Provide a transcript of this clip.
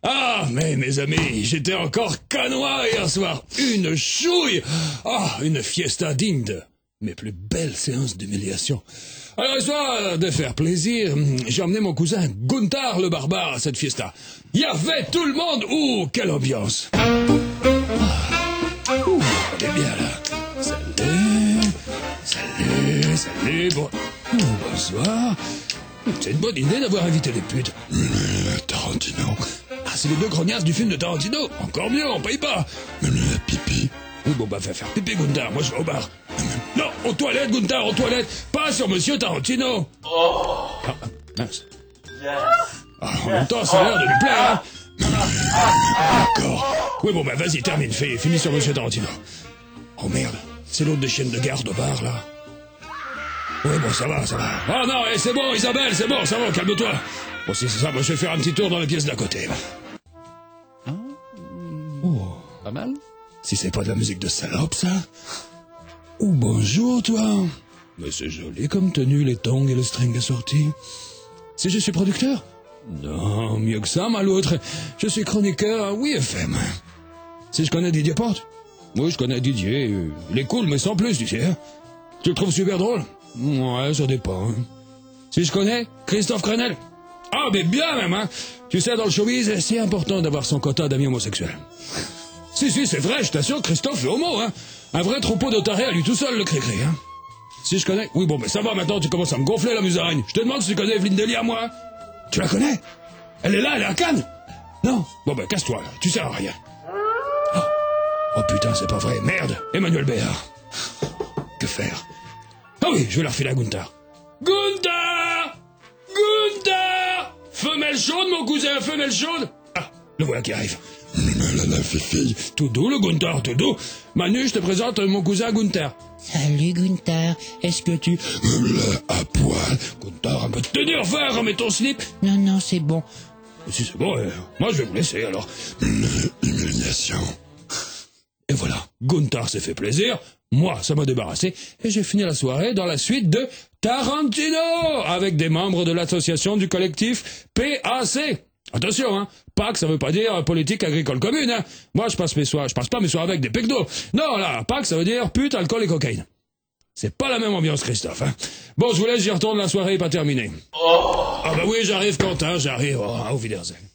Ah, mais mes amis, j'étais encore canois hier soir. Une chouille. Ah, une fiesta digne de mes plus belles séances d'humiliation. Alors, histoire de faire plaisir, j'ai emmené mon cousin Gunther le barbare à cette fiesta. Il y avait tout le monde. Ouh, quelle ambiance. Ouh, elle est bien là. Salut, bon... bonsoir. C'est une bonne idée d'avoir invité les putes. Tarantino. Ah, c'est les deux grognasses du film de Tarantino. Encore mieux, on paye pas. Pipi. Oui, bon, bah, fais faire pipi, Gunther. Moi, je vais au bar. Non, aux toilettes, Gunther, aux toilettes. Pas sur Monsieur Tarantino. Oh. Ah, mince. Yes. Ah, en même temps, ça a l'air de lui plaire, hein. D'accord. Oui, bon, bah, vas-y, termine. Finis sur Monsieur Tarantino. Oh, merde. C'est l'autre des chiennes de garde au bar, là. Oui, bon, ça va. Ah non, c'est bon, Isabelle, c'est bon, ça va, calme-toi. Bon, si c'est ça, moi, je vais faire un petit tour dans les pièces d'à côté. Oh, Pas mal? si c'est pas de la musique de salope, ça. Oh, bonjour, toi. Mais c'est joli comme tenue, les tongs et le string assorti. Si je suis producteur? Non, mieux que ça, l'autre. Je suis chroniqueur à WeFM. Si je connais Didier Porte? Oui, je connais Didier. Il est cool, mais sans plus, tu sais. Tu le trouves super drôle? Ouais, ça dépend. Si je connais Christophe Crenel? Ah, mais bien même, hein. Tu sais, dans le showbiz, c'est important d'avoir son quota d'amis homosexuels. Si, c'est vrai, je t'assure, Christophe est homo, hein. Un vrai troupeau de tarés à lui tout seul, le cri-cri, hein. Si je connais... Oui, bon, mais ça va, maintenant, tu commences à me gonfler la musaragne. Je te demande si tu connais Evelyne Delia, moi. Tu la connais? Elle est là, elle est à Cannes? Non? Bon, ben, casse-toi, là. Tu sers à rien. Oh putain, c'est pas vrai. Merde, Emmanuel Béard. Que faire? Ah oui, je vais la refiler à Gunther. Gunther! Femelle chaude, mon cousin, femelle chaude! Ah, le voilà qui arrive. La fille. Tout doux, le Gunther, tout doux. Manu, je te présente mon cousin Gunther. Salut Gunther, est-ce que tu... À poil. Gunther, un peu de tenir ferme, remets ton slip. Non, c'est bon. Si c'est bon, moi je vais vous laisser alors. Humiliation. Et voilà, Gunther s'est fait plaisir, moi ça m'a débarrassé, et j'ai fini la soirée dans la suite de Tarantino, avec des membres de l'association du collectif PAC. Attention, hein, PAC ça veut pas dire politique agricole commune, hein. Moi je passe pas mes soirées avec des pecdos. Non, là, PAC ça veut dire pute, alcool et cocaïne. C'est pas la même ambiance, Christophe, hein. Bon, je vous laisse, j'y retourne, la soirée est pas terminée. Ah bah oui, j'arrive, Quentin, j'arrive. Oh, auf Wiedersehen.